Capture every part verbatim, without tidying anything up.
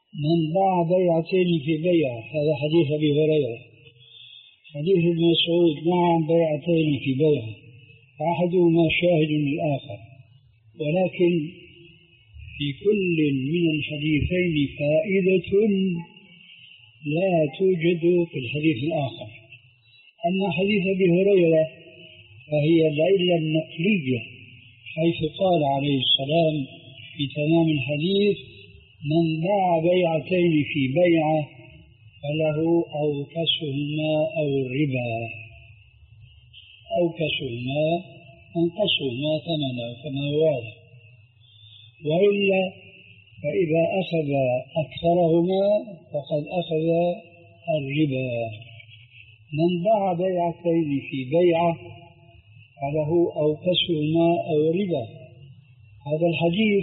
من باع بيعتين في بيعة، هذا حديث أبي هريرة. حديث ابن مسعود: نعم بيعتين في بيعة أحدهما شاهد للآخر. ولكن في كل من الحديثين فائدة لا توجد في الحديث الآخر. أما حديث أبي هريرة فهي العلة النقلية، حيث قال عليه السلام في تمام الحديث: من باع بيعتين في بيعة فله أوكسهما أو الربا. أوكسهما أنقصهما ثمنا كما هو واضح، وإلا فإذا أخذ أكثرهما فقد أخذ الربا. من باع بيعتين في بيعة فله أوكسهما أو الربا. هذا الحديث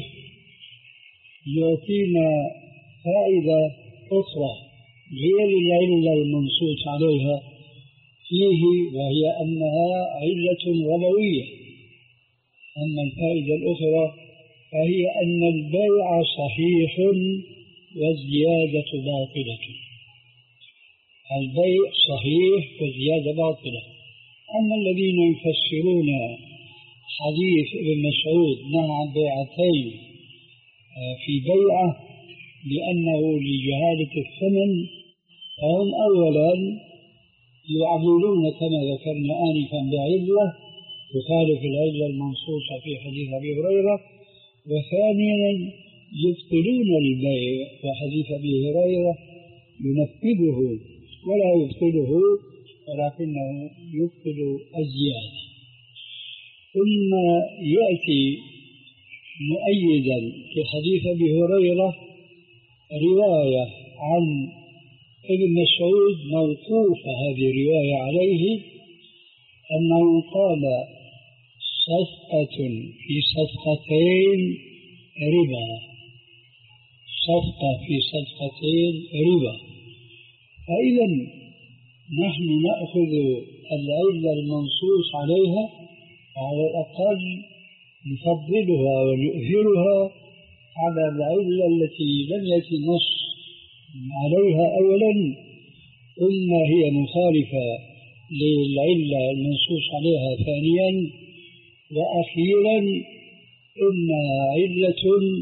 يعطينا فائدة أخرى غير العلة المنصوص عليها فيه، وهي أنها علة ربوية. أما الفائدة الأخرى فهي أن البيع صحيح والزيادة باطلة. البيع صحيح والزيادة باطلة. أما الذين يفسرون حديث ابن مسعود: نعم بيعتين في بيعة لأنه لجهالة الثمن، فهم أولا يعللون كما ذكرنا آنفا بعلة تخالف العلة المنصوصة في حديث أبي هريرة، وثانيا يبطلون البيع، وحديث أبي هريرة ينفذه ولا يبطله ولكنه يبطل الزيادة. ثم يأتي مؤيدا في حديث أبي هريرة رواية عن ابن مسعود موقوفة، هذه رواية عليه أنه قال: صفقة في صفقتين ربا. صفقة في صفقتين ربا. فإذا نحن نأخذ العلة المنصوص عليها، وعلى الأقل نفضلها ونؤثرها على العلة التي لم يأتي النص عليها أولا، ثم هي مخالفة للعلة المنصوص عليها ثانيا، وأخيرا إنها علة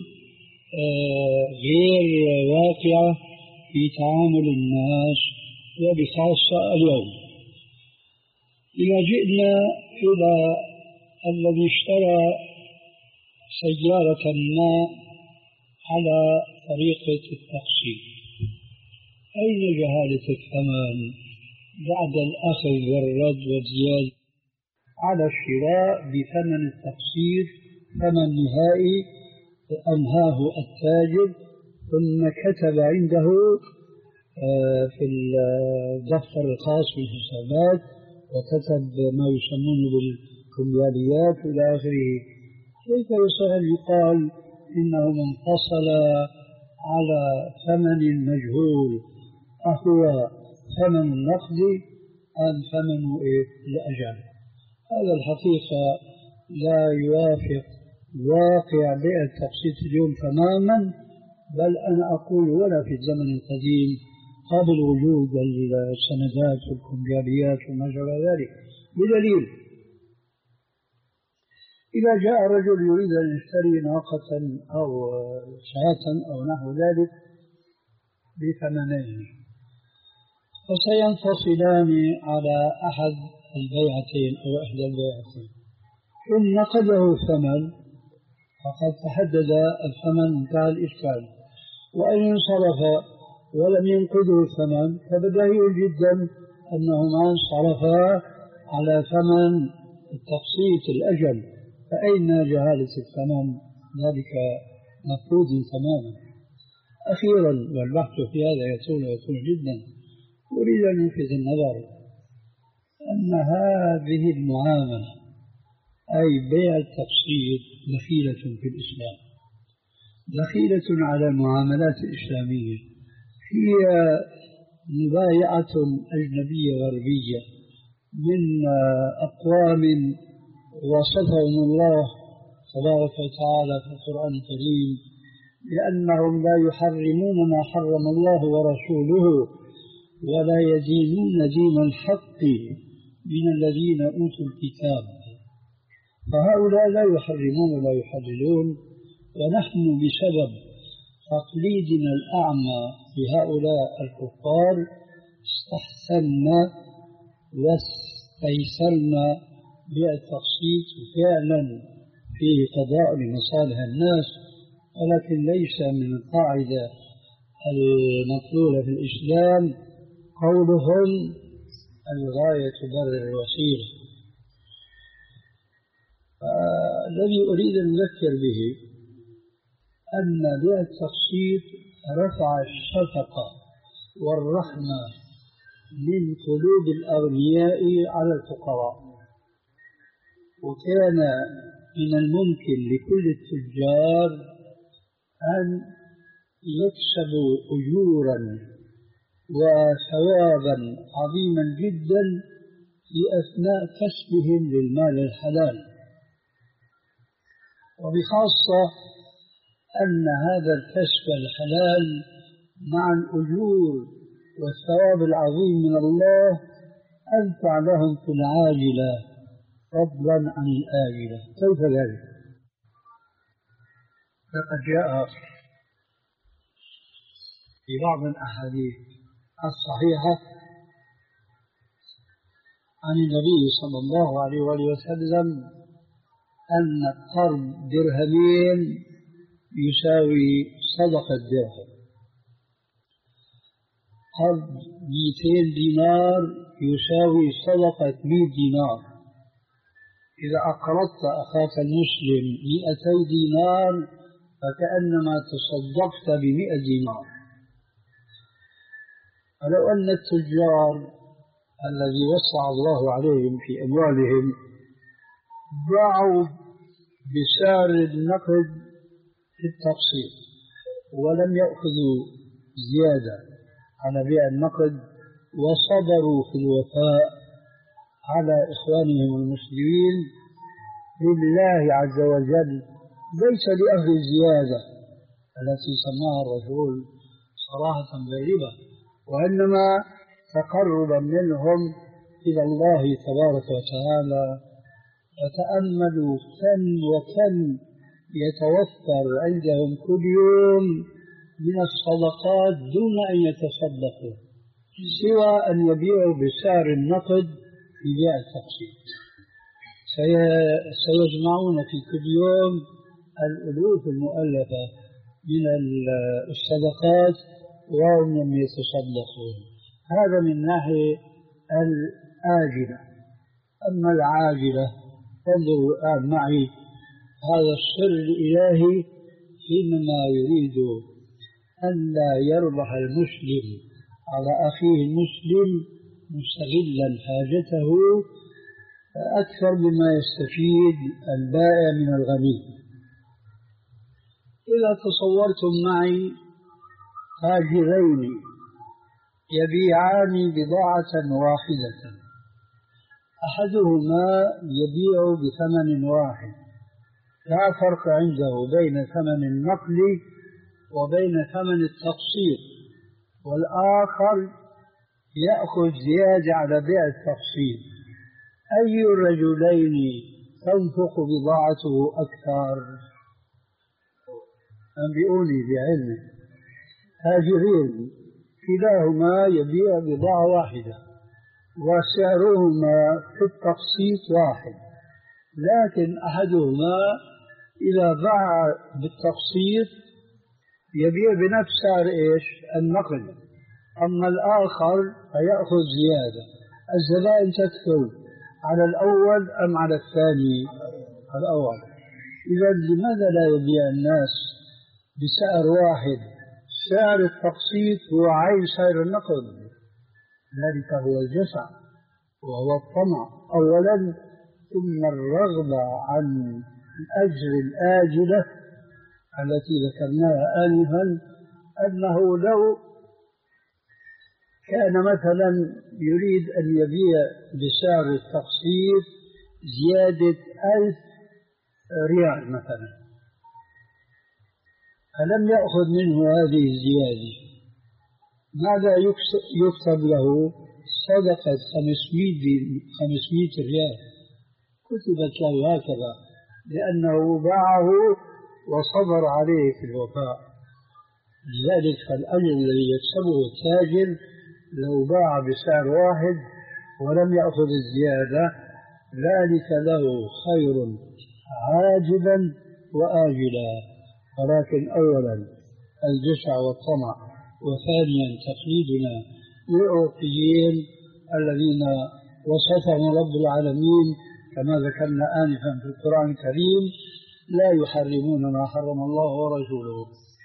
غير واقعة في تعامل الناس وبخاصة اليوم. إذا جئنا إلى الذي اشترى سيارة ما على طريقة التقسيط، أين جهالة الثمن بعد الأخذ والرد والزيادة على الشراء بثمن التقسيط، ثمن نهائي أنهاه التاجر ثم كتب عنده في الدفتر الخاص بالحسابات وكتب ما يسمونه بالكمبياليات إلى آخره؟ كيف يصح يقال إنه منفصل على ثمن مجهول؟ أهو ثمن النقد أم ثمن الأجل؟ هذا الحقيقة لا يوافق واقع بيع التقسيط اليوم تماما، بل أنا أقول ولا في الزمن القديم قبل وجود السندات والكمبياليات وما شابه ذلك. بدليل: إذا جاء رجل يريد أن يشتري ناقة أو شاة أو نحو ذلك بثمنين، فسينفصلان على أحد البيعتين أو إحدى البيعتين، إن نقده الثمن فقد تحدد الثمن انتهى الإشكال، وإن انصرف ولم ينقذه الثمن فبديهي جدا أنهما انصرفا على ثمن التقسيط الأجل، فأين جهالة الثمن؟ ذلك مفروض تماما. أخيرا، والبحث في هذا يطول ويطول جدا، أريد أن يلفت النظر أن هذه المعاملة أي بيع التقسيط دخيلة في الإسلام، دخيلة على المعاملات الإسلامية. هي مبايعة أجنبية غربية من أقوام وصفهم الله تبارك وتعالى في القرآن الكريم لأنهم لا يحرمون ما حرم الله ورسوله ولا يدينون دين الحق من الذين أوتوا الكتاب، فهؤلاء لا يحرمون ولا يحللون، ونحن بسبب تقليدنا الأعمى لهؤلاء الكفار استحسنا واستيسرنا بالتقسيط، فعلا فيه قضاء لمصالح الناس، ولكن ليس من القاعدة المطلولة في الإسلام قولهم الغاية تبرر الوسيلة. الذي أريد أن أذكر به أن بيع التقسيط رفع الشفقة والرحمة من قلوب الأغنياء على الفقراء، وكان من الممكن لكل التجار أن يكسبوا أجورا وثوابا عظيما جدا في أثناء كسبهم للمال الحلال، وبخاصة أن هذا الكسب الحلال مع الأجور والثواب العظيم من الله أنفع لهم في العاجلة فضلا عن الآجلة. كيف ذلك؟ لقد جاء في بعض الأحاديث الصحيحة عن النبي صلى الله عليه وآله وسلم أن قرض درهمين يساوي صدقة درهم، قرض مئتين دينار يساوي صدقة مئة دينار. إذا أقرضت أخاك المسلم مئتي دينار فكأنما تصدقت بمئة دينار. فلو أن التجار الذي وسع الله عليهم في أموالهم باعوا بسعر النقد في التقسيط ولم يأخذوا زيادة على بيع النقد، وصبروا في الوفاء على إخوانهم المسلمين لله عز وجل، ليس لأخذ الزيادة التي سماها الرسول صراحة بالربا، وإنما تقربا منهم إلى الله تبارك وتعالى. فتأملوا كم وكم يتوفر عندهم كل يوم من الصدقات دون أن يتصدقوا، سوى أن يبيعوا بسعر النقد في بيع التقسيط. سيجمعون في كل يوم الألوف المؤلفة من الصدقات وهم لم يتصدقون. هذا من ناحية الآجلة. أما العاجلة فانظروا الآن معي هذا السر الإلهي حينما يريد أن لا يربح المسلم على أخيه المسلم مستغلا حاجته أكثر مما يستفيد البائع من الغني. إذا تصورتم معي تاجرين يبيعان بضاعة واحدة، أحدهما يبيع بثمن واحد لا فرق عنده بين ثمن النقل وبين ثمن التقسيط، والآخر يأخذ زيادة على بيع التقسيط، أي الرجلين تنفق بضاعته أكثر؟ أنبئوني بعلمه. تاجرين كلاهما يبيع بضاعة واحدة وسعرهما في التقسيط واحد، لكن أحدهما إذا باع بالتقسيط يبيع بنفس سعر إيش؟ النقد، أما الآخر فيأخذ زيادة. الزبائن تدخل على الأول أم على الثاني؟ الأول. إذا لماذا لا يبيع الناس بسعر واحد؟ سعر التقسيط هو عين سعر النقد، ذلك هو الجشع وهو الطمع أولا، ثم الرغبة عن الأجر الآجلة التي ذكرناها آنفا، أنه لو كان مثلا يريد أن يبيع بسعر التقسيط زيادة ألف ريال مثلا، فلم يأخذ منه هذه الزيادة، ماذا يكتب له؟ صدقة خمسمائة ريال كتبت له هكذا، لأنه باعه وصبر عليه في الوفاء. لذلك فالأجر الذي يكسبه التاجر لو باع بسعر واحد ولم يأخذ الزيادة ذلك له خير عاجلا وآجلا. ولكن أولا الجشع والطمع، وثانيا تقليدنا للأوروبيين الذين وصفهم رب العالمين كما ذكرنا آنفا في القرآن الكريم لا يحرمون ما حرم الله ورسوله.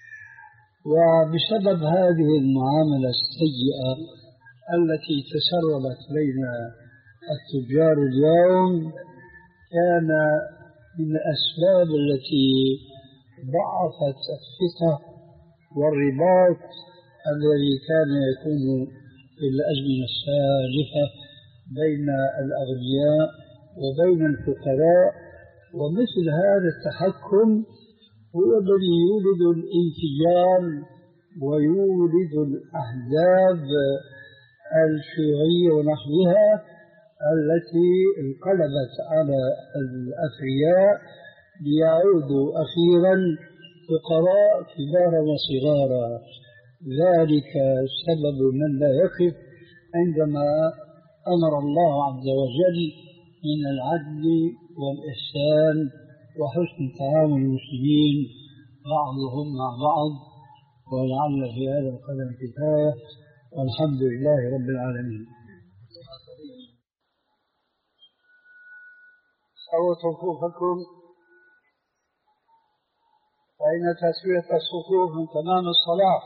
وبسبب هذه المعاملة السيئة التي تسربت بين التجار اليوم كان من الأسباب التي ضعفت الثقة والرباط الذي كان يكون في الأزمنة السالفة بين الأغنياء وبين الفقراء. ومثل هذا التحكم هو الذي يولد الانفجار ويولد الأحزاب الشيوعية ونحوها التي انقلبت على الأثرياء ليعودوا أخيرا فقراء كبارا وصغارا. ذلك سبب من لا يقف عندما أمر الله عز وجل من العدل والإحسان وحسن تعاون المسلمين بعضهم مع بعض. ولعل في هذا القدر كفاية، والحمد لله رب العالمين. سووا صفوفكم فإن تسوية الصفوف من تمام الصلاة.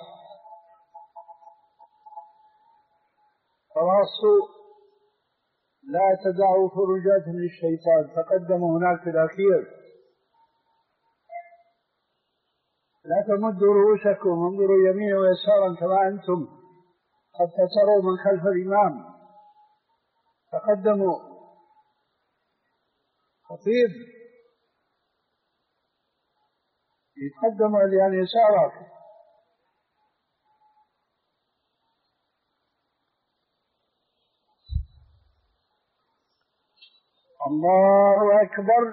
تراصوا، لا تدعوا فرجات للشيطان، تقدم هناك في الأخير. لا تمدوا رؤوسكم، انظروا يمينا ويسارا كما أنتم حتى تروا من خلف الإمام. تقدموا. خطيب يتقدم عن يسارك. الله أكبر.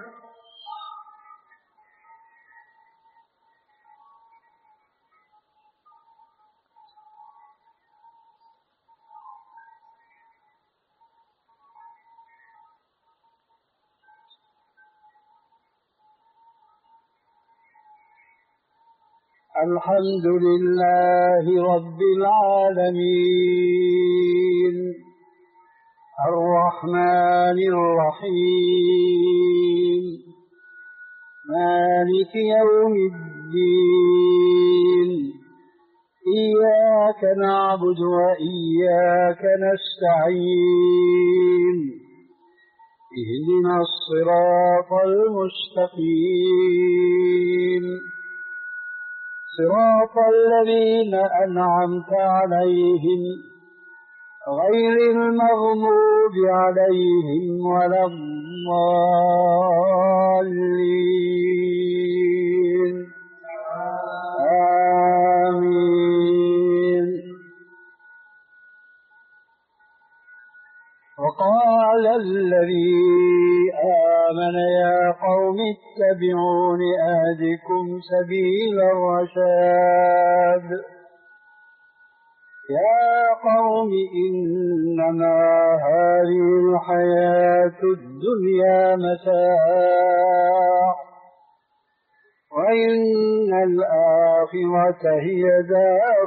الحمد لله رب العالمين الرحمن الرحيم مالك يوم الدين إياك نعبد وإياك نستعين اهدنا الصراط المستقيم صراط الذين أنعمت عليهم غير المغضوب عليهم ولا الضالين آمين. وقال الذي آمن يا قوم اتبعون أهدكم سبيل الرشاد يا قوم إنما هذه الحياة الدنيا متاع وإن الآخرة هي دار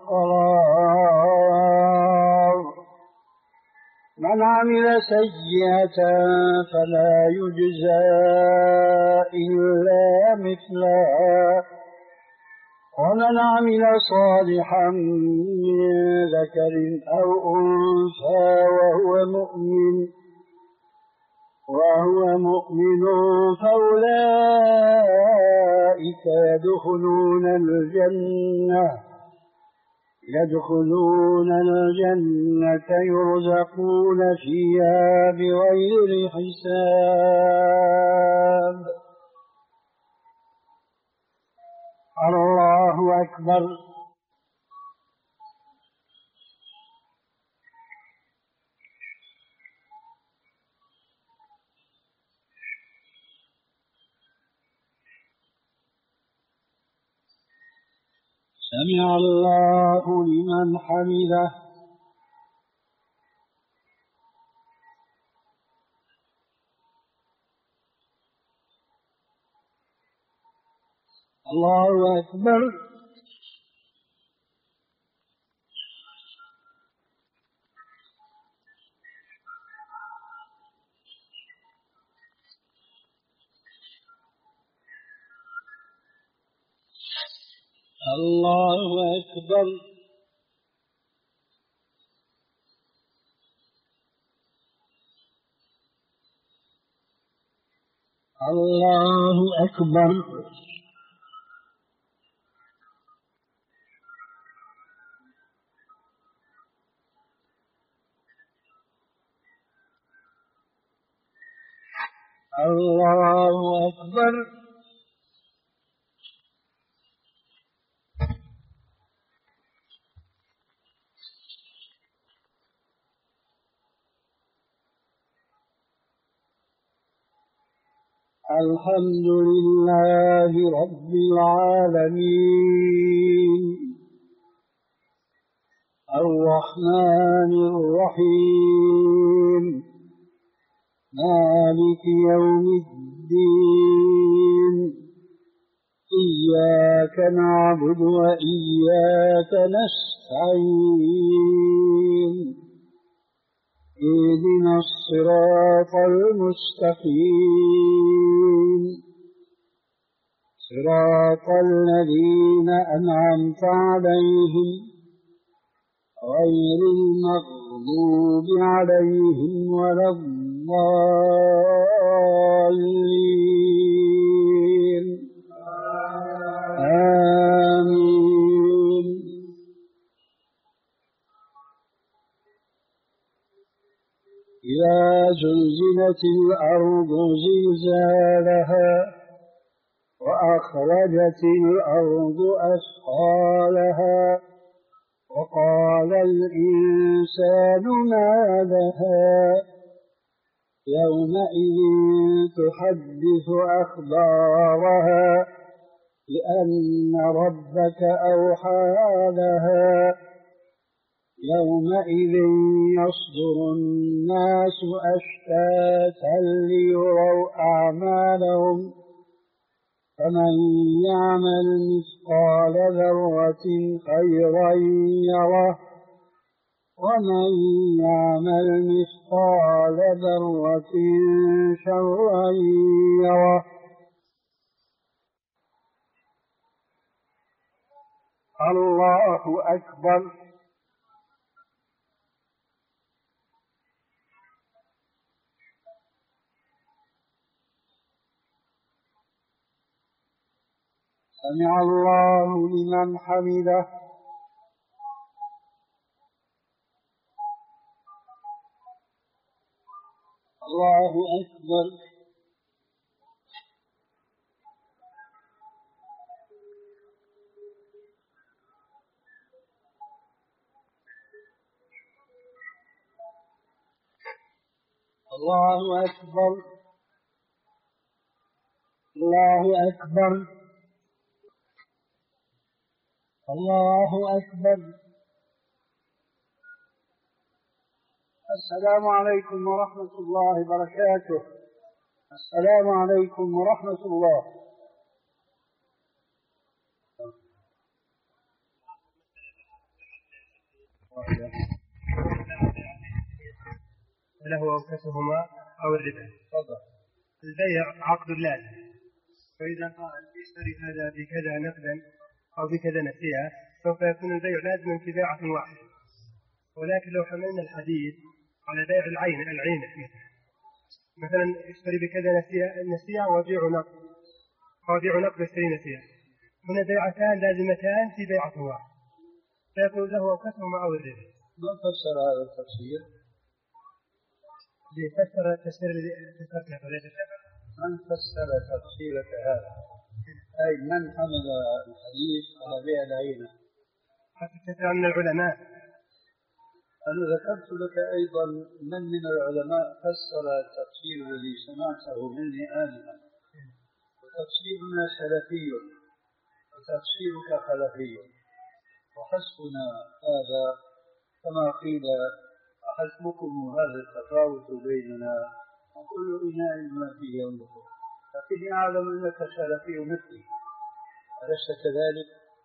القرار. من عمل سيئة فلا يجزى إلا مثلها ومن عمل صالحا من ذكر أو أنثى وهو مؤمن وهو مؤمن فأولئك يدخلون الجنة يدخلون الجنة يرزقون فيها بغير حساب. الله أكبر. سمع الله لمن حمده. الله أكبر. الله أكبر. الله أكبر. الله أكبر. الحمد لله رب العالمين الرحمن الرحيم مالك يوم الدين إياك نعبد وإياك نستعين اهدنا الصراط المستقيم صراط الذين أنعمت عليهم غير المغضوب عليهم ولا الضالين آمين. إذا زلزلت الأرض زلزالها وأخرجت الأرض أثقالها وقال الإنسان ما لها يومئذ تحدث أخبارها لأن ربك أوحى لها يومئذ يصدر الناس أشتاتا ليروا أعمالهم فمن يعمل مثقال ذرة خيرا يره ومن يعمل مثقال ذرة شرا يره. الله أكبر. سمع الله لمن حمده. الله أكبر. الله أكبر. الله أكبر. الله أكبر. السلام عليكم ورحمة الله وبركاته. السلام عليكم ورحمة الله. له أوكسهما أو الربا. البيع عقد لازم، فإذا قال اشتري هذا بكذا نقدا أو بكذا نسيئة سوف يكون البيع لازما في بيعة واحدة. ولكن لو حملنا الحديث على بيع العين العين مثلا اشتري بكذا نسيئة وبيع نقد أو بيع نقد اشتري نسيئة، هنا بيعتان لازمتان في بيعة واحدة فيكون له أوكسهما أو الربا. ما فسر هذا التفسير؟ فسر التفسير الذي فسرته وليس من فسر تفسيرك هذا؟ أي من حمل الحديث على بيع العينة؟ حتى من العلماء. أنا ذكرت لك أيضا من من العلماء فسر التفسير الذي سمعته مني آنفا، وتفسيرنا سلفي وتفسيرك خلفي، وحسبنا هذا كما قيل حسبكم هذا التفاوت بيننا وكل إناء ما فيه ينبغي، لكني أعلم أنك سلفي مثلي، ألست كذلك؟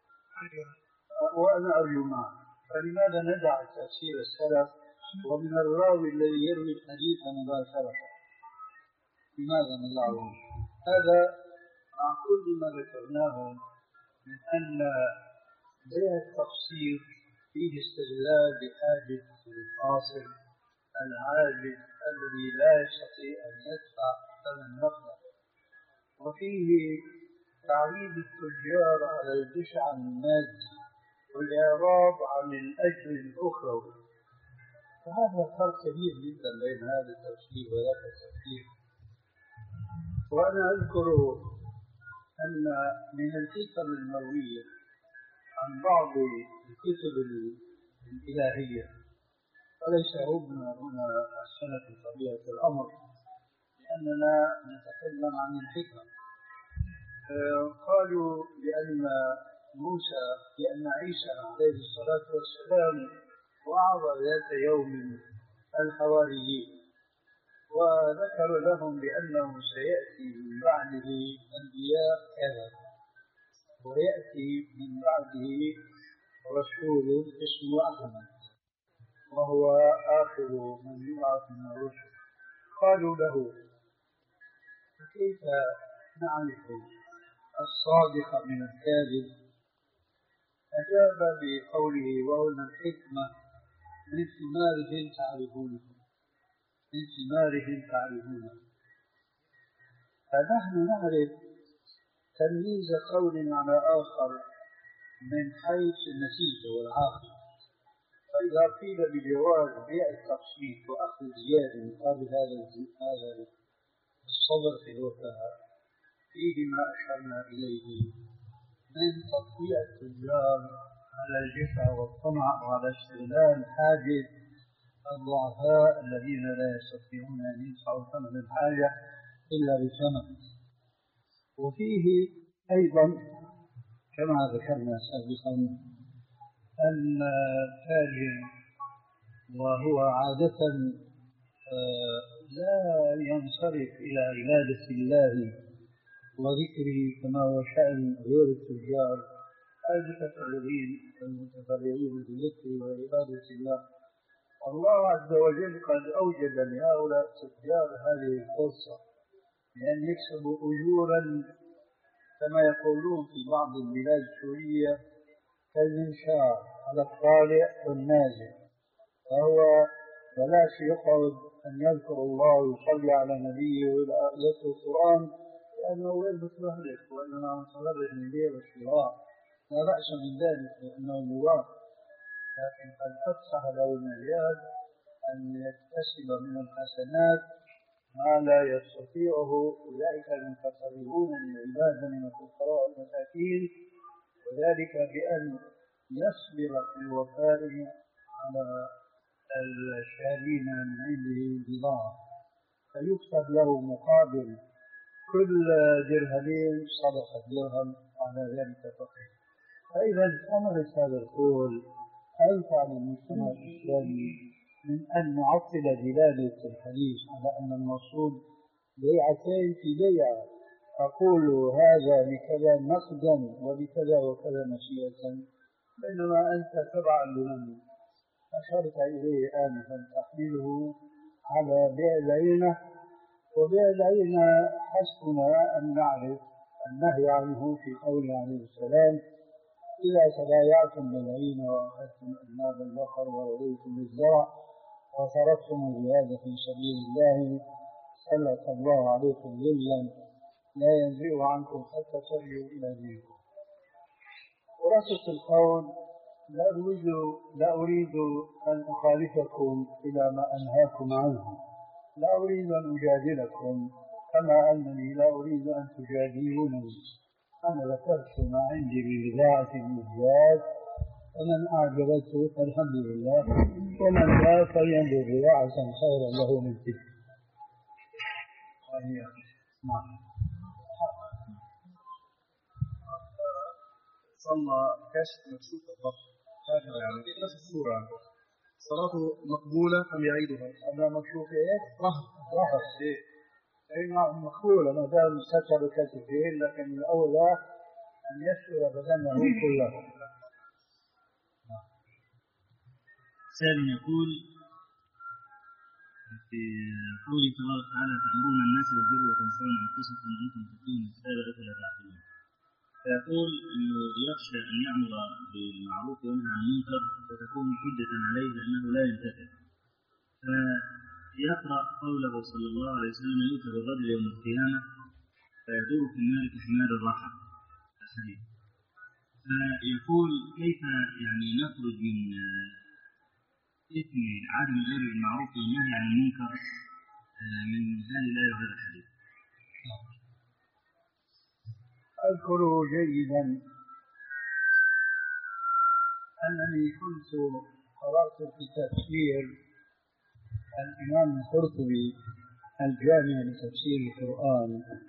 وأنا أرجو معك، فلماذا ندع تفسير السلف ومن الراوي الذي يروي الحديث مباشرة؟ لماذا ندعه؟ هذا مع كل ما ذكرناه من أن بيع التفسير فيه استغلال بحاجة الفاصل العاجز الذي لا يستطيع أن يدفع ثمن مبلغ، وفيه تعويض التجار على الجشع المادي والإعراض عن الأجر الأخروي، فهذا فرق كبير جدا بين هذا التفسير وذاك التفسير. وأنا أذكر أن من الحكم المروية عن بعض الكتب الإلهية، وليس هنا هنا السنة طبيعة الأمر لأننا نتكلم عن الحكم، قالوا بأن موسى بأن عيسى عليه الصلاة والسلام وعظ ذات يوم الحواريين وذكر لهم بأنه سيأتي من بعده أنبياء كذا ويأتي من بعده رسول اسمه أحمد وهو آخر من يبعث من الرسل. قالوا له فكيف نعرف الصادق من الكاذب؟ أجاب بقوله وهنا الحكمة من ثمارهم تعرفونه من ثمارهم تعرفونه. فنحن نعرف تمييز قول على آخر من حيث النتيجة والعاقبة، فإذا قيل بجواز بيع التقسيط وأخذ الزيادة مقابل هذا هذا الصبر في الوفاء فيه ما أشرنا إليه من تطبيع التجار على الجفا والطمع وعلى استغلال حاجة الضعفاء الذين لا يستطيعون أن يدفعوا ثمن الحاجة إلا بثمن. وفيه أيضا كما ذكرنا سابقا أن التاجر وهو عادة لا ينصرف إلى عبادة الله وذكره كما هو شأن غير التجار المتفرغين المتفرغين بالذكر وعبادة الله. الله عز وجل قد أوجد لهؤلاء التجار هذه الفرصة لأن يكسبوا أجورا كما يقولون في بعض البلاد السورية كالمنشار على الطالع والنازل، فهو بلاش يقعد أن يذكر الله ويصلي على نبيه ويتلو القرآن لأنه غير متمهلك وإنما متمرد من بيع والشراء، لا بأس من ذلك لأنه مباح، لكن قد تفتح له المجال أن يكتسب من الحسنات ما لا يستطيعه أولئك المتفرغون للعبادة من الفقراء والمساكين، وذلك بأن يصبر في الوفاء على الشارين من عنده بضاعة فيكتب له مقابل كل درهمين صدقة درهم على ذلك فقط. فإذا ثمرة هذا القول أنفع للمجتمع الإسلامي من أن نعطل دلالة الحديث على أن المقصود بيعتين في بيعة، أقول هذا بكذا نقدا وبكذا وكذا مشيئة، بينما أنت تبعا لمن أشرت إليه آنفا تحمله على بيع العينة، وبيع العينة حسبنا أن نعرف النهي عنه في قوله عليه السلام إذا تبايعتم بالعينة وأخذتم أذناب البقر ورضيتم بالزرع وتركتم الجهاد في سبيل الله سلط الله عليكم ذلا لا ينزع عنكم حتى ترجعوا إلى دينكم. ورثة القول لا أريد لا أريد أن أخالفكم إلى ما أنهاكم عنه، لا أريد أن أجادلكم كما أنني لا أريد أن تجادلونني، أنا ذكرت ما عندي من بضاعة المزيات، ومن أعجبته فالحمد لله، ومن لا فلينظر بضاعة خيرا له من تلك. نعم. صلى كشف مكشوف الضبط هكذا يعني نفس الصورة، صلاته مقبولة أم يعيدها؟ هذا مكشوف إيه؟ ظهر إيه؟ أي نعم مقبولة ما دام ستر كتفين، لكن الأولى أن يستر بدنه كله. سائل يقول في قوله تبارك وتعالى تأمرون الناس بالبر وتنسون أنفسكم وأنتم تتلون الكتاب أفلا تعقلون، فيقول إنه يخشى أن يأمر بالمعروف وينهى عن المنكر فتكون حجة عليه لأنه لا ينتفع، فيقرأ قوله صلى الله عليه وسلم يؤتى بالرجل يوم القيامة فيدور في النار كحمار الراحة الحديث، فيقول كيف يعني نخرج من إثم عدم الأمر بالمعروف والنهي عن المنكر من هذه الآية وهذا الحديث؟ أذكر جيدا أنني كنت قرأت في تفسير الإمام القرطبي الجامع لتفسير القرآن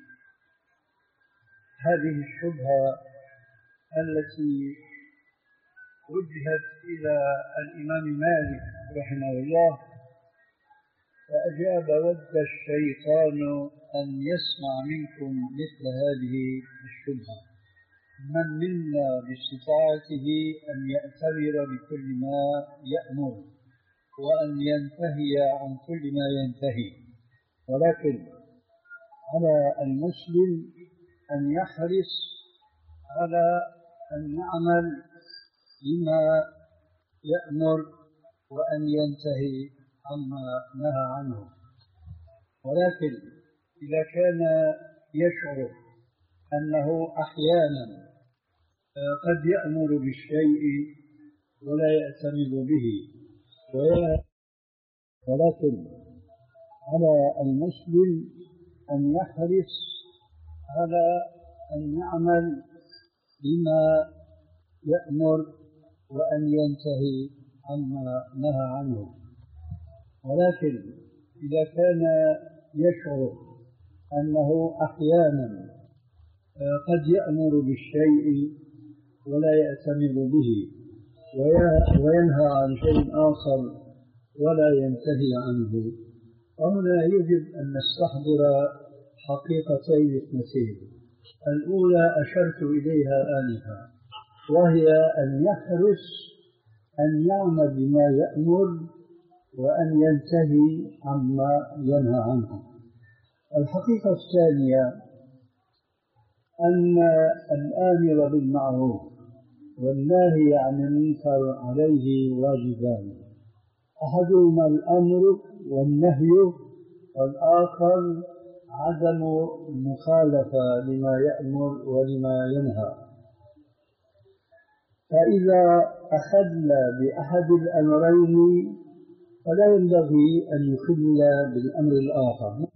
هذه الشبهة التي وجهت إلى الإمام مالك رحمه الله، فأجاب: ود الشيطان أن يسمع منكم مثل هذه الشبهة، من منا باستطاعته أن يأتمر بكل ما يأمر وأن ينتهي عن كل ما ينتهي، ولكن على المسلم أن يحرص على أن يعمل بما يأمر وأن ينتهي عما نهى عنه، ولكن إذا كان يشعر أنه أحيانا قد يأمر بالشيء ولا يأتمر به، ولكن على المسلم أن يحرص على أن يعمل بما يأمر وأن ينتهي عما نهى عنه، ولكن إذا كان يشعر أنه أحيانا قد يأمر بالشيء ولا يأتمر به وينهى عن شيء آخر ولا ينتهي عنه، وهنا يجب أن نستحضر حقيقتين اثنتين. الأولى أشرت إليها آنفا، وهي أن يحرص أن يعمل بما يأمر وأن ينتهي عما ينهى عنه. الحقيقة الثانية أن الآمر بالمعروف والناهي عن المنكر عليه واجبان، أحدهما الأمر والنهي، والآخر عدم المخالفة لما يأمر ولما ينهى. فإذا أخذنا بأحد الأمرين فلا ينبغي أن يخل بالأمر الآخر.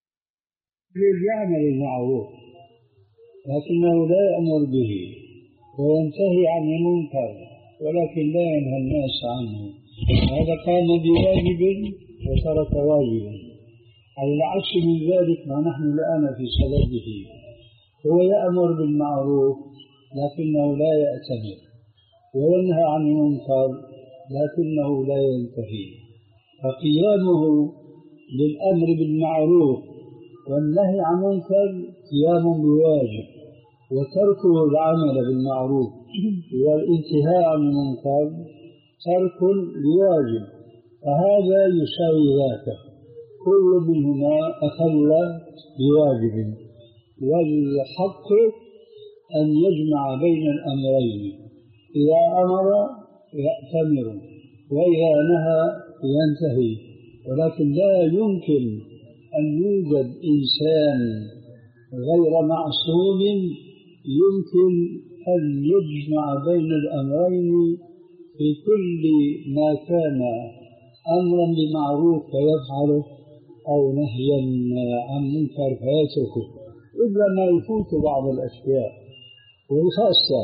يعمل المعروف لكنه لا يأمر به وينتهي عن المنكر ولكن لا ينهى الناس عنه، هذا قام بواجب وترك واجبا. على العكس من ذلك ما نحن الآن في صدده، هو يأمر بالمعروف لكنه لا يأتمر، وينهى عن المنكر لكنه لا ينتهي، فقيامه للأمر بالمعروف والنهي عن المنكر قيام بواجب، وتركه العمل بالمعروف والانتهاء عن المنكر ترك لواجب، فهذا يساوي ذاك، كل منهما أخل بواجب، والحق أن يجمع بين الأمرين، إذا أمر يأتمر وإذا نهى ينتهي، ولكن لا يمكن أن يوجد إنسان غير معصوم يمكن أن يجمع بين الأمرين في كل ما كان أمرا بمعروف فيفعله أو نهيا عن منكر فيتركه، إلا ما يفوت بعض الأشياء، والخاصة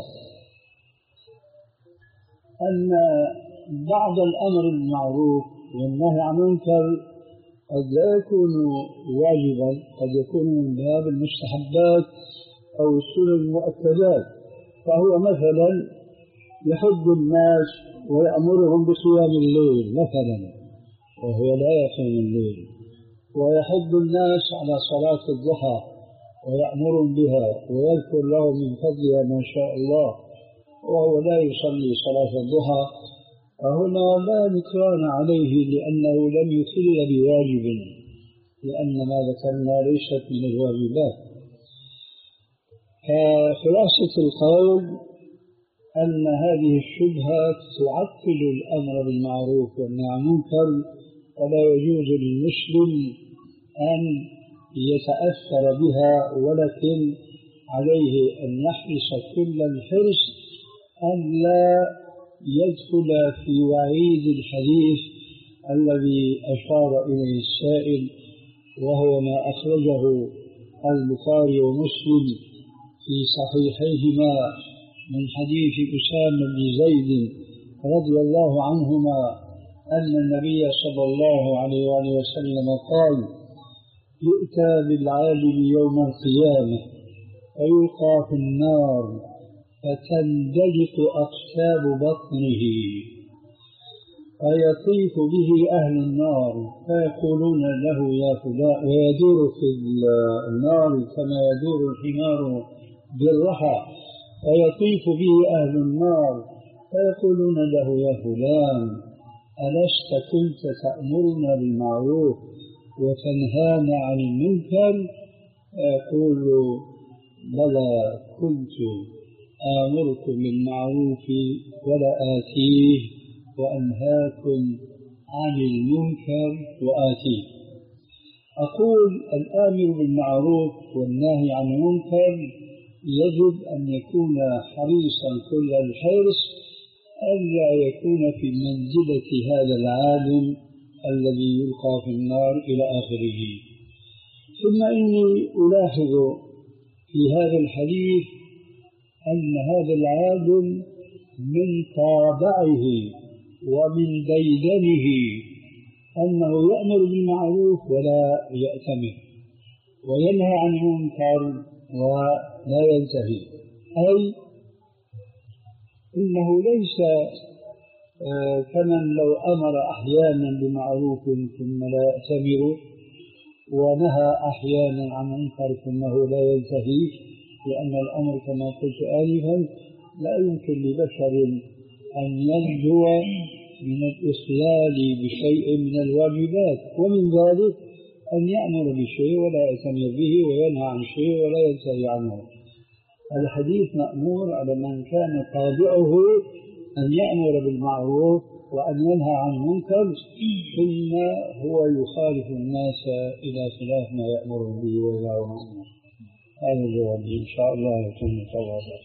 أن بعض الأمر بالمعروف والنهي عن المنكر قد لا يكون واجبا، قد يكون من باب المستحبات أو السنن المؤكدات. فهو مثلا يحض الناس ويأمرهم بصيام الليل مثلا وهو لا يصوم الليل، ويحض الناس على صلاة الضحى ويأمرهم بها ويذكر لهم من فضلها ما شاء الله وهو لا يصلي صلاة الضحى، فهنا لا نكران عليه لأنه لم يخل بواجب، لأن ما ذكرنا ليست من الواجبات. فخلاصة القول أن هذه الشبهة تعطل الأمر بالمعروف والنهي عن المنكر، ولا يجوز للمسلم أن يتأثر بها، ولكن عليه أن يحرص كل الحرص أن لا يدخل في وعيد الحديث الذي أشار إليه السائل، وهو ما أخرجه البخاري ومسلم في صحيحيهما من حديث أسامة بن زيد رضي الله عنهما أن النبي صلى الله عليه وآله وسلم قال: يؤتى بالعالم يوم القيامة فيلقى في النار فتندلق أقسام بطنه فيطيف به أهل النار فيقولون له يا فلان، ويدور في النار كما يدور الحمار بالرحى، فيطيف به أهل النار فيقولون له يا فلان ألست كنت تأمرنا بالمعروف وتنهانا عن المنكر؟ يقول: بلى كنت آمركم بالمعروف ولا آتيه وأنهاكم عن المنكر وآتيه. أقول الآمر بالمعروف والناهي عن المنكر يجب أن يكون حريصا كل الحرص ألا يكون في منزلة هذا العالم الذي يلقى في النار إلى آخره. ثم إني ألاحظ في هذا الحديث أن هذا العالم من طابعه ومن ديدنه أنه يأمر بالمعروف ولا يأتمر، وينهى عن المنكر ولا ينتهي، أي إنه ليس آه كمن لو أمر أحيانا بمعروف ثم لا يأتمر، ونهى أحيانا عن منكر ثم هو لا ينتهي، لأن الأمر كما قلت آنفا لا يمكن لبشر أن ينجو من الإخلال بشيء من الواجبات، ومن ذلك أن يأمر بشيء ولا يأتمر به وينهى عن شيء ولا ينتهي عنه. الحديث مأمور على من كان طابعه أن يأمر بالمعروف وأن ينهى عن المنكر، ثم هو يخالف الناس إلى خلاف ما يأمر به وينهى عنه. هذا الجواب إن شاء الله يكون متواضعا.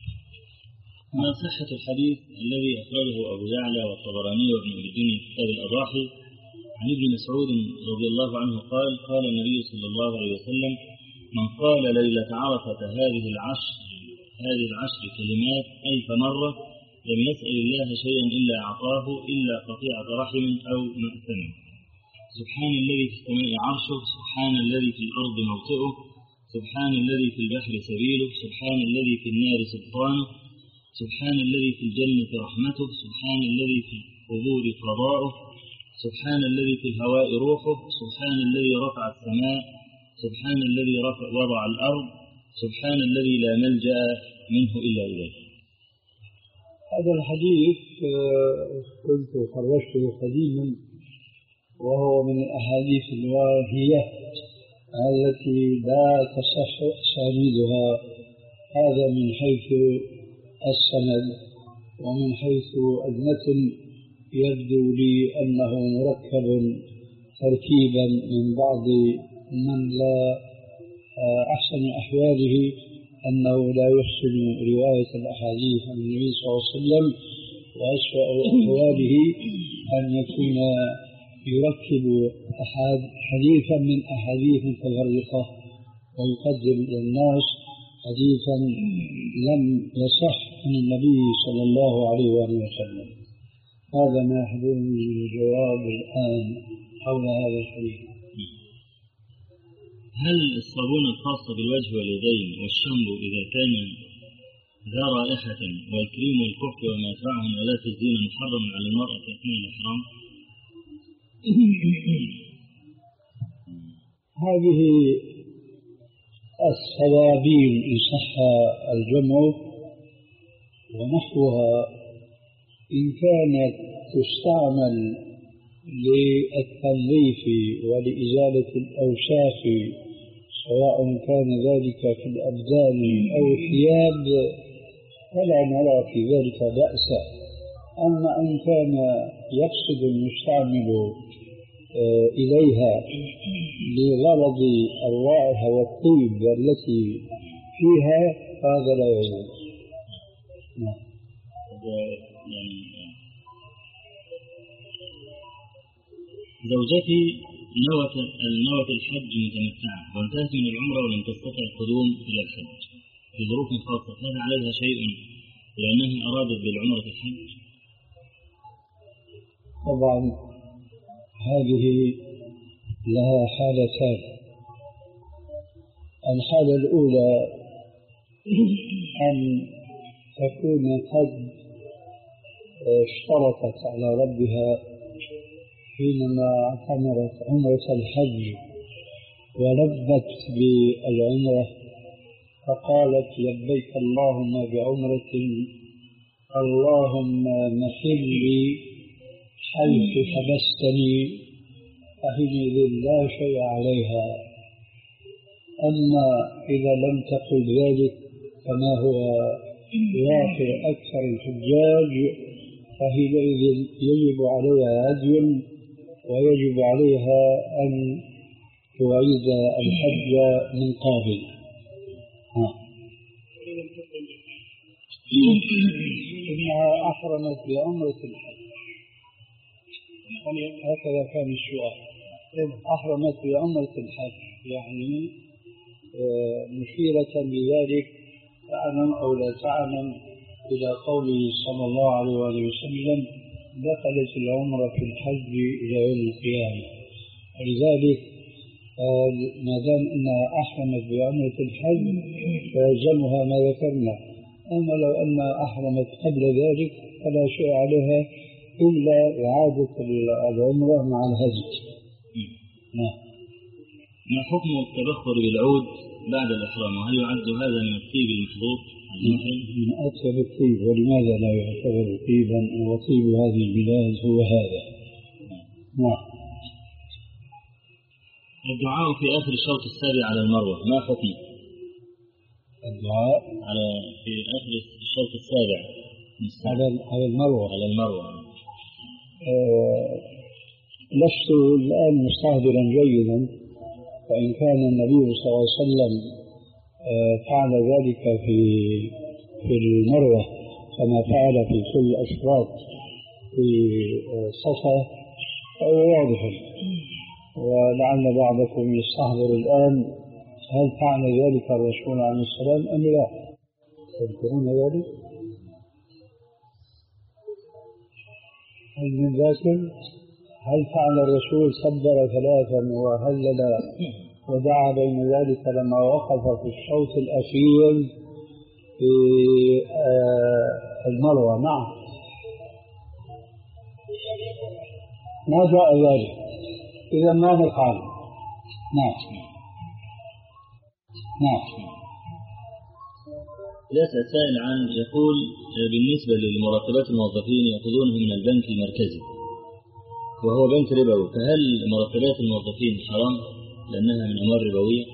ما صحة الحديث الذي أخرجه أبو يعلى والطبراني وابن أبي الدنيا في كتاب الأضاحي عن ابن مسعود رضي الله عنه قال: قال النبي صلى الله عليه وسلم: من قال ليلة عرفة هذه العشر هذه العشر كلمات ألف مرة لم يسأل الله شيئا إلا أعطاه إلا قطيعة رحم أو مأثم. سبحان الذي في السماء عرشه، سبحان الذي في الأرض موطئه، سبحان الذي في البحر سبيله، سبحان الذي في النار سلطانه، سبحان الذي في الجنة رحمته، سبحان الذي في القبور قضاؤه، سبحان الذي في الهواء روحه، سبحان الذي رفع السماء، سبحان الذي رفع وضع الأرض، سبحان الذي لا ملجأ منه إلا إليه. هذا الحديث كنت خرجته قديما، وهو من الأحاديث الواهية التي لا تصح أسانيدها، هذا من حيث السند، ومن حيث المتن يبدو لي أنه مركب تركيبا من بعض من لا أحسن أحواله أنه لا يحسن رواية الأحاديث عن النبي صلى الله عليه وسلم، وأسوأ أحواله أن يكون يركب حديثا من أحاديث متفرقة ويقدم إلى الناس حديثا لم يصح عن النبي صلى الله عليه وآله وسلم. هذا ما يحضرني الجواب الآن حول هذا الحديث. هل الصابون الخاص بالوجه واليدين والشامبو إذا كان ذا رائحة والكريم والكحل وما يتبعه من آلات الزينة محرم على المرأة في أثناء الإحرام؟ هذه الصوابين إن صح الجمع ونحوها إن كانت تستعمل للتنظيف ولإزالة الأوساخ سواء كان ذلك في الأبدان أو الثياب فلا نرى في ذلك بأسا. أما إن كان يقصد المستعمل إليها لغرض الرائحة والطيب التي فيها هذا لا يجوز. زوجتي نوت نوت الحج متمتعة وانتهت من العمرة ولم تستطع القدوم إلى الحج في ظروف خاصة، هل عليها شيء لأنها أرادت بالعمرة الحج؟ طبعا هذه لها حالتان. الحالة الأولى أن تكون قد اشترطت على ربها حينما اعتمرت عمرة الحج ولبت بالعمرة فقالت لبيك اللهم بعمرة اللهم محلي حيث حبستني، فحينئذ لا شيء عليها. أما إذا لم تقل ذلك كما هو واقع أكثر الحجاج فحينئذ يجب عليها هدي ويجب عليها أن تعيد الحج من قابل. إنها أحرمت بعمرة الحج، هكذا كان السؤال. أحرمت بعمرة الحج يعني مشيرة بذلك تعلم أو لا تعلم إلى قوله صلى الله عليه وسلم دخلت العمرة في الحج إلى يوم القيامة. ولذلك ما دام أنها أحرمت بعمرة الحج فيلزمها ما ذكرنا. أما لو أنها أحرمت قبل ذلك فلا شيء عليها إلا إعادة العمرة مع الهدي. نعم. ما حكم التبخر بالعود بعد الإحرام؟ وهل يعد هذا من الطيب المحظوظ؟ من أطيب الطيب، ولماذا لا يعتبر طيبا وطيب هذه البلاد هو هذا. نعم. الدعاء في آخر الشوط السابع على المروة ما حكمه؟ الدعاء على في آخر الشوط السابع على على المروة على المروة آه لست الآن مستحضرا جيدا، فإن كان النبي صلى الله عليه وسلم آه فعل ذلك في في المروة كما فعل في كل الأشواط في آه صفا فهو واضح، ولعل بعضكم يستحضر الآن هل فعل ذلك الرسول عليه السلام أم لا؟ تذكرون ذلك؟ هل من ذاكر؟ هل فعل الرسول كبر ثلاثا وهلل ودعا بين ذلك لما وقف في الشوط الأخير في المروة؟ نعم. ما جاء ذلك، إذا ما نفعل. نعم نعم. يسأل سائل عن يقول بالنسبة لمرتبات الموظفين يأخذونها من البنك المركزي وهو بنك ربوي، فهل مرتبات الموظفين حرام لأنها من أموال ربوية؟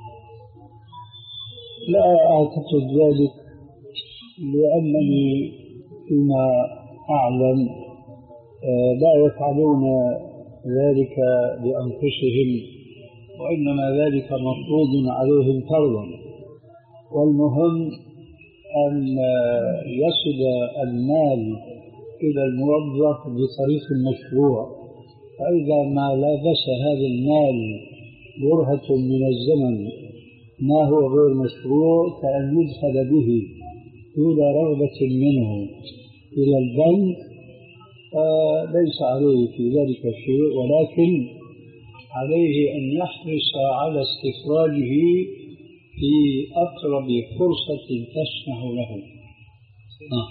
لا أعتقد ذلك، لأنني فيما أعلم لا يفعلون ذلك بأنفسهم، وإنما ذلك مفروض عليهم فرضا، والمهم أن يصل المال إلى الموظف بطريق مشروع. فإذا ما لابس هذا المال برهة من الزمن ما هو غير مشروع كأن يدخل به دون رغبة منه إلى البنك، فليس عليه في ذلك شيء، ولكن عليه أن يحرص على استخراجه في أقرب فرصة تسمح له. آه.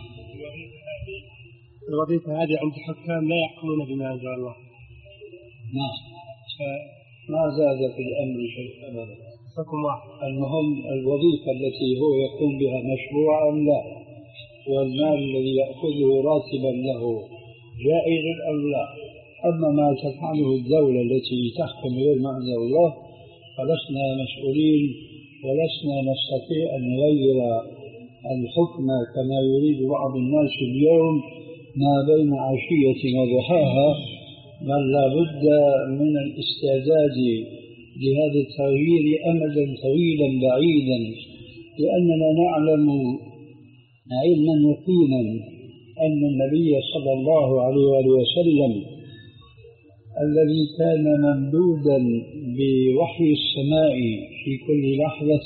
الوظيفة هذه عند حكام لا يحكمون بما أنزل الله. نعم. ما زاد في الأمر شيء أبدا. المهم الوظيفة التي هو يقوم بها مشروعا أم لا، والمال الذي يأخذه راتبا له جائز أم لا. أما ما تفعله الدولة التي تحكم غير ما أنزل الله فلسنا مسؤولين، ولسنا نستطيع أن نغير الحكم كما يريد بعض الناس اليوم ما بين عشية وضحاها، بل لا بد من الاستعداد لهذا التغيير أمدا طويلا بعيدا، لأننا نعلم علما يقينا أن النبي صلى الله عليه وآله وسلم الذي كان ممدودا بوحي السماء في كل لحظة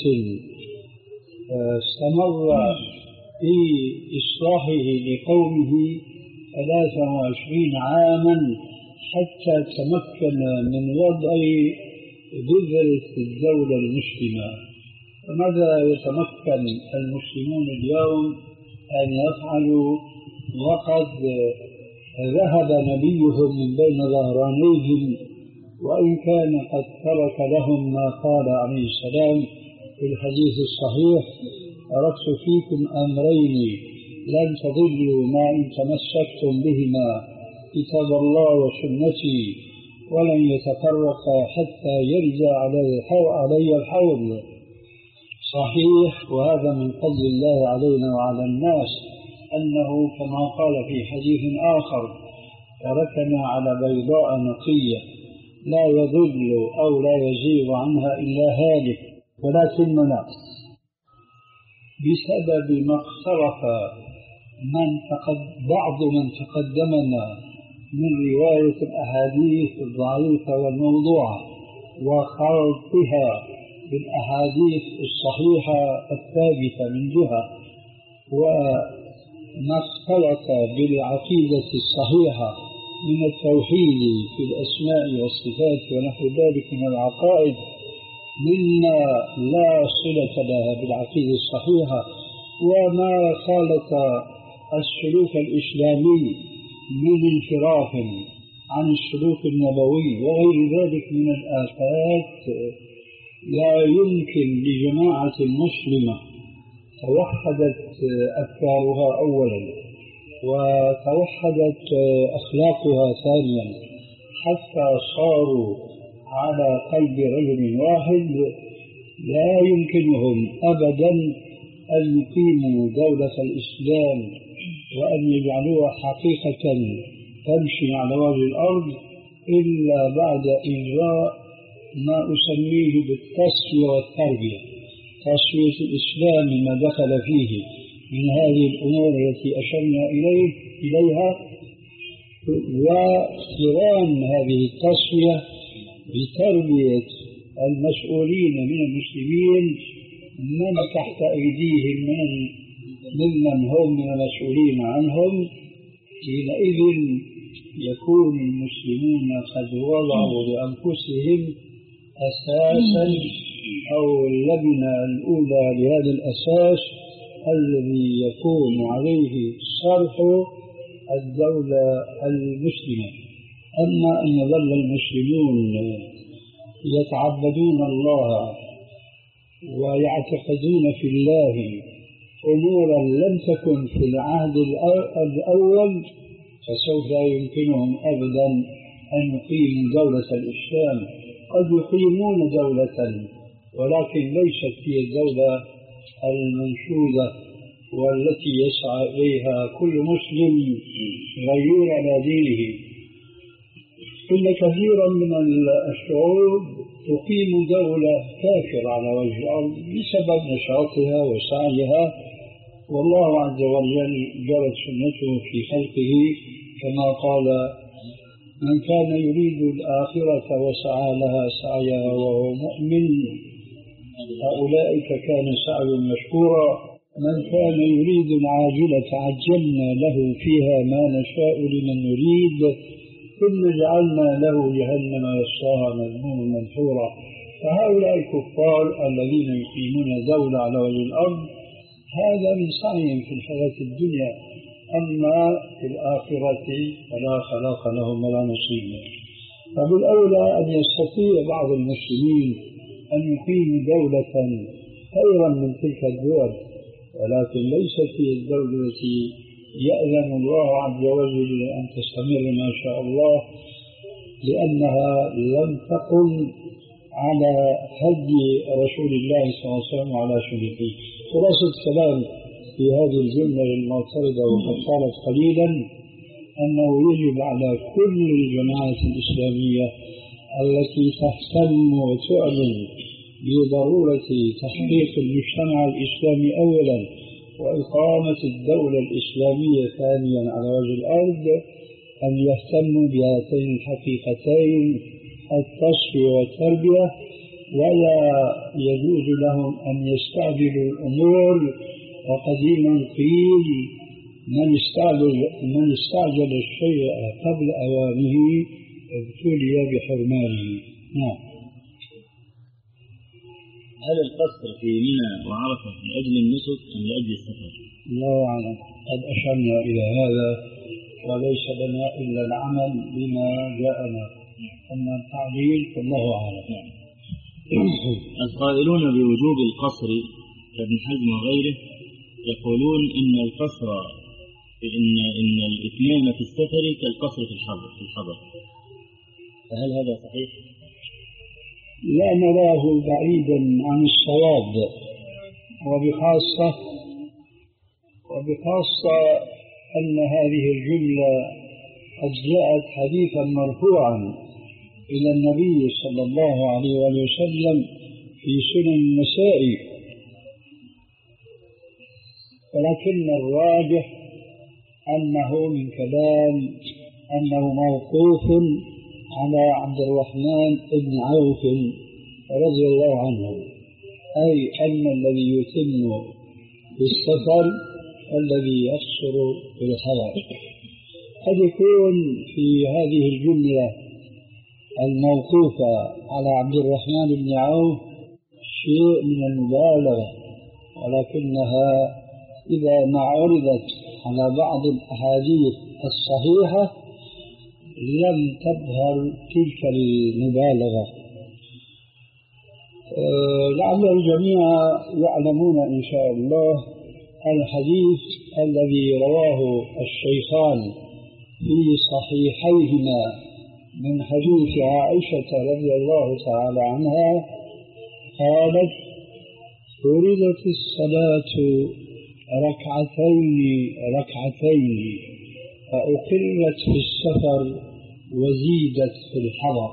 استمر في إصلاحه لقومه ثلاثا وعشرين عاما حتى تمكن من وضع بذرة الدولة المسلمة. فماذا يتمكن المسلمون اليوم أن يفعلوا وقد ذهب نبيهم من بين ظهرانيهم، وإن كان قد ترك لهم ما قال عليه السلام في الحديث الصحيح: تركت فيكم أمرين لن تضلوا ما إن تمسكتم بهما، كتاب الله وسنتي، ولن يتفرقا حتى يرجع علي الحوض. صحيح، وهذا من فضل الله علينا وعلى الناس أنه كما قال في حديث آخر: تركنا على بيضاء نقية لا يضل أو لا يزيغ عنها إلا هالك. ولكننا بسبب ما اقترف من تقد بعض من تقدمنا من رواية الأحاديث الضعيفة والموضوعة وخلطها بالأحاديث الصحيحة الثابتة من جهة، وما اختلط بالعقيدة الصحيحة من التوحيد في الأسماء والصفات ونحو ذلك من العقائد مما لا صلة لها بالعقيدة الصحيحة، وما خالط السلوك الإسلامي من انحراف عن السلوك النبوي وغير ذلك من الآفات، لا يمكن لجماعة مسلمة توحدت أفكارها أولا وتوحدت أخلاقها ثانيا حتى صاروا على قلب رجل واحد، لا يمكنهم أبدا أن يقيموا دولة الإسلام وأن يجعلوها حقيقة تمشي على وجه الأرض إلا بعد إجراء ما أسميه بالتصفية والتربية، تصفية الإسلام ما دخل فيه من هذه الأمور التي أشرنا إليه إليها، واقتران هذه التصفية بتربية المسؤولين من المسلمين من تحت أيديهم من ممن هم من المسؤولين عنهم. حينئذ يكون المسلمون قد وضعوا لأنفسهم أساسا أو اللبنة الأولى لهذا الأساس الذي يكون عليه صرح الدولة المسلمة. أما أن يظل المسلمون يتعبدون الله ويعتقدون في الله أمورا لم تكن في العهد الأول فسوف لا يمكنهم أبدا أن يقيموا دولة الإسلام. قد يقيمون دولة ولكن ليست هي الدولة المنشودة والتي يسعى إليها كل مسلم غيور على دينه. إن كثيرا من الشعوب تقيم دولة كافرة على وجه الأرض بسبب نشاطها وسعيها، والله عز وجل جرت سنته في خلقه كما قال: من كان يريد الآخرة وسعى لها سعيها وهو مؤمن أولئك كان سعيهم مشكورا من كان يريد العاجلة عجلنا له فيها ما نشاء لمن نريد ثم جعلنا له جهنم يصلاها مذموما مدحورا. فهؤلاء الكفار الذين يقيمون دولة على وجه الأرض هذا من سعيهم في الحياة الدنيا، أما في الآخرة فلا خلاق لهم ولا نصيب. فبالأولى أن يستطيع بعض المسلمين أن يقيموا دولة خيرا من تلك الدول، ولكن ليست هي الدولة التي يأذن الله عز وجل أن تستمر ما شاء الله، لأنها لم تقم على هدي رسول الله صلى الله عليه وسلم وعلى سنته. خلاصة الكلام في هذه الجملة المعترضة وقد طالت قليلا أنه يجب على كل الجماعات الإسلامية التي تهتم وتعلن بضرورة تحقيق المجتمع الإسلامي أولا وإقامة الدولة الإسلامية ثانيا على وجه الأرض أن يهتموا بهاتين الحقيقتين التصفية والتربية، ولا يجوز لهم أن يستعجلوا الأمور. وقديما قيل من استعجل, من استعجل الشيء قبل أوانه ابتلي بحرمانه. نعم. هل القصر في منى وعرفة من أجل النسك أم لأجل السفر؟ الله أعلم، قد أشرنا إلى هذا وليس لنا إلا العمل بما جاءنا، أما التعليل فالله أعلم. القائلون بوجوب القصر كابن حزم وغيره يقولون إن القصر إن إن الإتمام في السفر كالقصر في الحضر في الحضر فهل هذا صحيح؟ لا نراه بعيدا عن الصواب، وبخاصة وبخاصة أن هذه الجملة قد جاءت حديثا مرفوعا إلى النبي صلى الله عليه وسلم في سنن النسائي، ولكن الراجح أنه من كلام أنه موقوف على عبد الرحمن بن عوف رضي الله عنه، أي أن الذي يتم بالسفر الذي يقصر بالحضر. قد يكون في هذه الجملة الموقوفة على عبد الرحمن بن عوف شيء من المبالغة، ولكنها إذا ما عرضت على بعض الأحاديث الصحيحة لم تظهر تلك المبالغة. أه لعل الجميع يعلمون إن شاء الله الحديث الذي رواه الشيخان في صحيحيهما من حديث عائشة رضي الله تعالى عنها قالت: فرضت الصلاة ركعتين ركعتين فأقرت في السفر وزيدت في الحضر.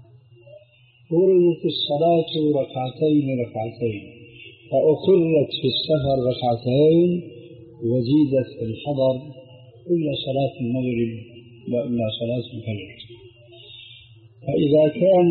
فرضت الصلاة ركعتين ركعتين فأقرت في السفر ركعتين وزيدت في الحضر إلا صلاة المغرب وإلا صلاة الفجر. فإذا كان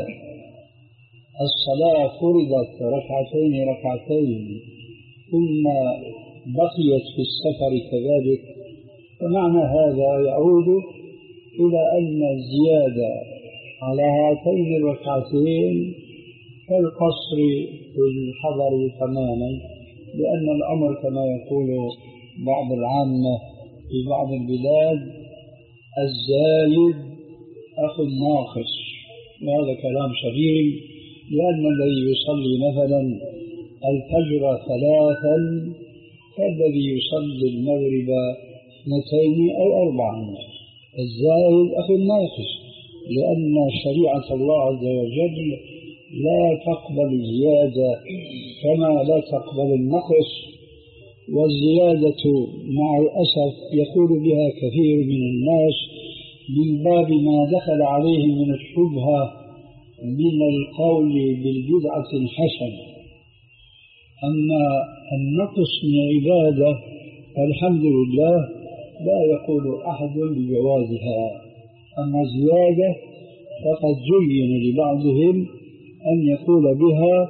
الصلاة فرضت ركعتين ركعتين ثم بقيت في السفر كذلك، فمعنى هذا يعود إلى أن الزيادة على هاتين الركعتين كالقصر في الحضر تماما، لأن الأمر كما يقول بعض العامة في بعض البلاد الزايد أخو الناقص، وهذا كلام سليم، لأن الذي يصلي مثلا الفجر ثلاثا كالذي يصلي المغرب اثنتين أو أربعا. الزايد أخو الناقص، لأن شريعة الله عز وجل لا تقبل الزيادة كما لا تقبل النقص، والزيادة مع الأسف يقول بها كثير من الناس من باب ما دخل عليهم من الشبهة من القول بالبدعة الحسنة. أما النقص من عبادة فالحمد لله لا يقول أحد بجوازها، أما زيادة فقد زين لبعضهم أن يقول بها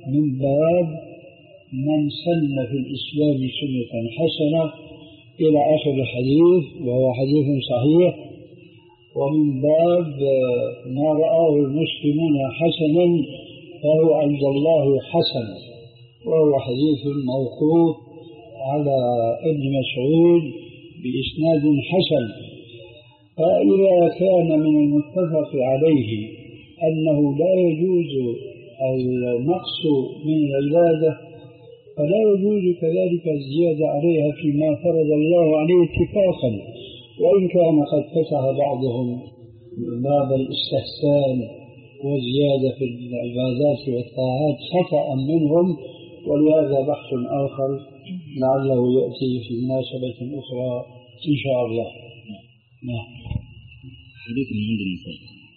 من باب من سن في الإسلام سنة حسنة إلى آخر الحديث، وهو حديث صحيح. ومن باب ما رآه المسلمون حسنا فهو عند الله حسن، وهو حديث موقوف على ابن مسعود بإسناد حسن. فإذا كان من المتفق عليه أنه لا يجوز النقص من العبادة، فلا يجوز كذلك الزيادة عليها فيما فرض الله عليه اتفاقا، وإن كان قد فتح بعضهم باب الاستحسان والزيادة في العبادات والطاعات خطأ منهم، ولهذا بحث آخر لعله يأتي في مناسبة أخرى إن شاء الله. نعم. حديث من عند النساء.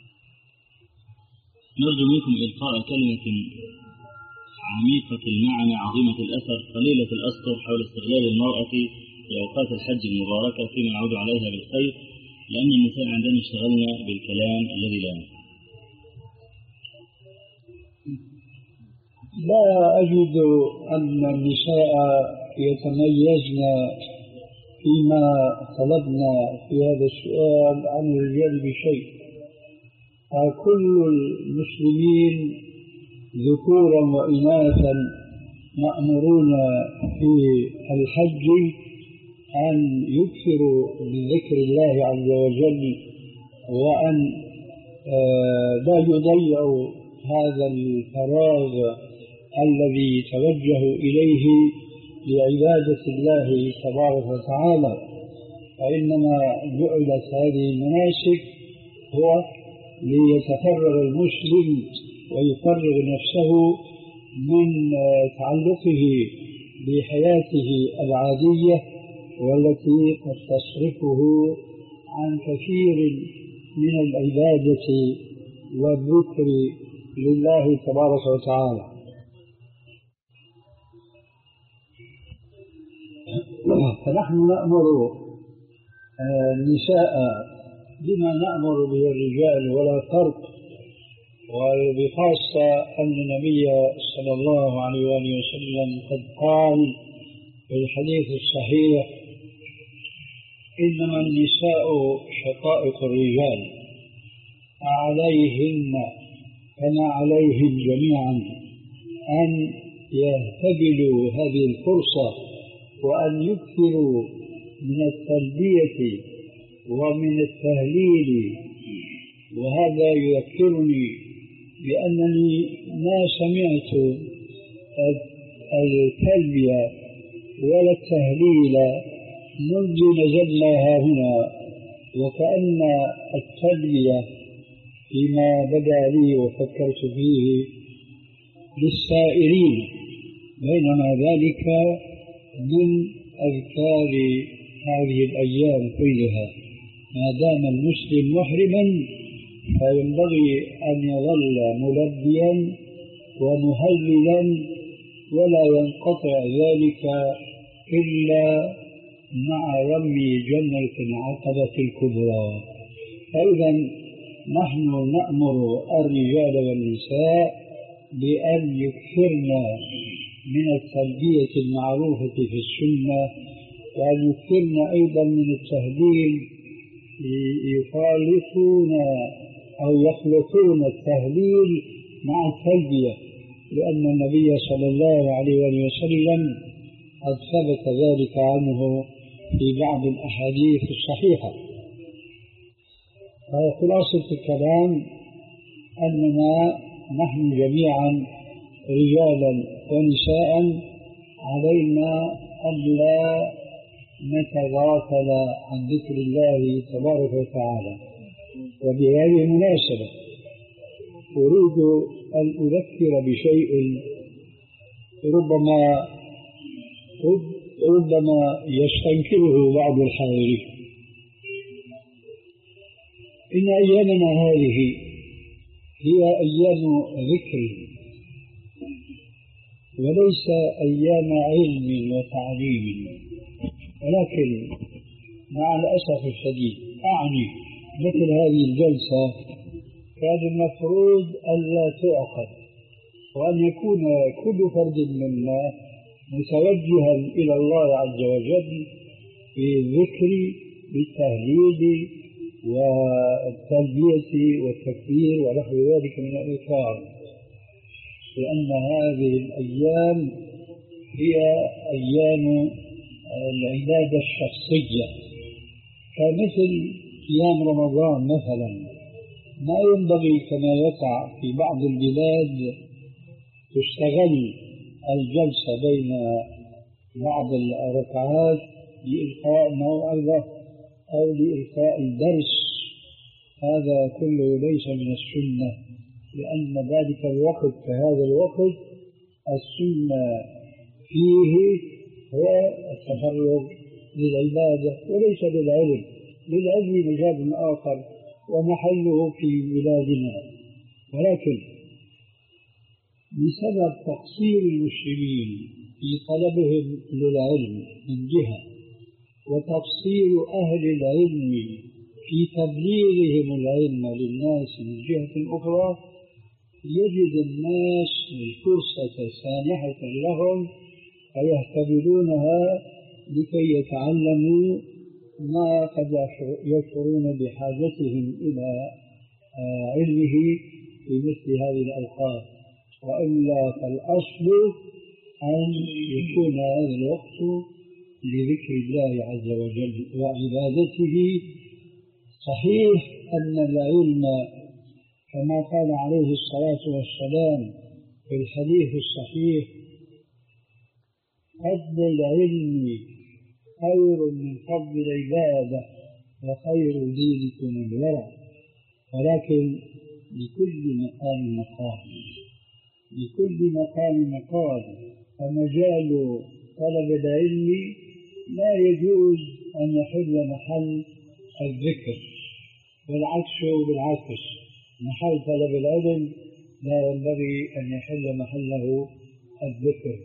نرجو منكم إلقاء كلمة عميقة المعنى عظيمة الأثر قليلة الأسطر حول استغلال المرأة في أوقات الحج المباركة فيما يعود عليها بالخير، لأن النساء عندنا اشتغلنا بالكلام الذي لا ينفع. لا أجد أن النساء يتميزن فيما طلبنا في هذا السؤال عن الرجال بشيء. كل المسلمين ذكورا وإناثا مأمورون في الحج أن يكثروا من ذكر الله عز وجل، وأن لا يضيعوا هذا الفراغ الذي توجهوا إليه لعبادة الله تبارك وتعالى. فإنما جعلت هذه المناسك هو ليتفرغ المسلم ويفرغ نفسه من تعلقه بحياته العادية والتي قد تصرفه عن كثير من العبادة والذكر لله تبارك وتعالى. فنحن نأمر النساء بما نأمر به الرجال ولا فرق، وبخاصة أن النبي صلى الله عليه وآله وسلم قد قال في الحديث الصحيح: إنما النساء شقائق الرجال، عليهن كما عليهم جميعا أن يهتبلوا هذه الفرصة وأن يكثروا من التلبية ومن التهليل. وهذا يذكرني بأنني ما سمعت التلبية ولا التهليل منذ نزلنا هنا، وكأن التلبية فيما بدا لي وفكرت فيه للسائرين، بينما ذلك من أذكار هذه الأيام كلها. ما دام المسلم محرما فينبغي أن يظل ملبيا ومهللا، ولا ينقطع ذلك إلا مع رمي جمرة العقبة الكبرى. فإذا نحن نأمر الرجال والنساء بأن يكثرن من التلبية المعروفة في السنة، وأن يكثرن أيضا من التهليل، يخالطون أو يخلطون التهليل مع التلبية، لأن النبي صلى الله عليه وسلم قد ثبت ذلك عنه في بعض الأحاديث الصحيحة. فخلاصة الكلام أننا نحن جميعا رجالا ونساء علينا أن لا نتغافل عن ذكر الله تبارك وتعالى. وبهذه المناسبة أريد أن أذكر بشيء ربما ربما يستنكره بعض الحاضرين. إن أيامنا هذه هي أيام ذكر وليس أيام علم وتعليم، ولكن مع الأسف الشديد أعني مثل هذه الجلسة كان المفروض ألا تعقد وأن يكون كل فرد منا متوجها إلى الله عز وجل بالذكر بالتهليل والتلبية والتكبير ونحو ذلك من الأذكار، لأن هذه الأيام هي أيام العبادة الشخصية، كمثل قيام رمضان مثلا. ما ينبغي كما يقع في بعض البلاد تستغل الجلسة بين بعض الركعات لإلقاء موعظة أو لإلقاء الدرس، هذا كله ليس من السنة، لأن ذلك الوقت كهذا الوقت السنة فيه هو التفرغ للعبادة وليس للعلم. للعلم مجال آخر ومحله في بلادنا، ولكن بسبب تقصير المسلمين في طلبهم للعلم من جهة، وتقصير أهل العلم في تبليغهم العلم للناس من جهة أخرى، يجد الناس الفرصة سانحة لهم فيهتبلونها لكي يتعلموا ما قد يشعرون بحاجتهم إلى علمه في مثل هذه الأوقات. وإلا فالأصل أن يكون هذا الوقت لذكر الله عز وجل وعبادته. صحيح أن العلم كما قال عليه الصلاة والسلام في الحديث الصحيح: فضل العلم خير من فضل العبادة وخير دينكم الورع. ولكن لكل مقام مقال، لكل مقام مقال. فمجال طلب العلم لا يجوز أن يحل محل الذكر، والعكس بالعكس، محل طلب العلم لا ينبغي أن يحل محله الذكر.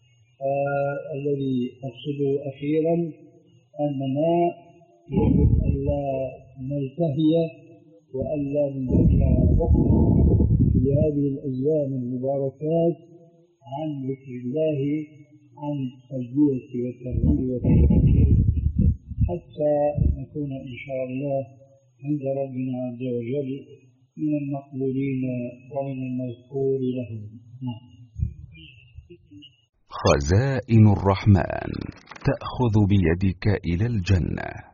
الذي أقصده أخيرا أننا يجب ألا نلتهي وألا نضيع وقتنا في هذه الأيام المباركات عن ذكر الله، عن التلبية والتهليل والتكبير، حتى نكون إن شاء الله عند ربنا عز وجل من المقبولين ومن المذكور له. خزائن الرحمن تأخذ بيدك إلى الجنة.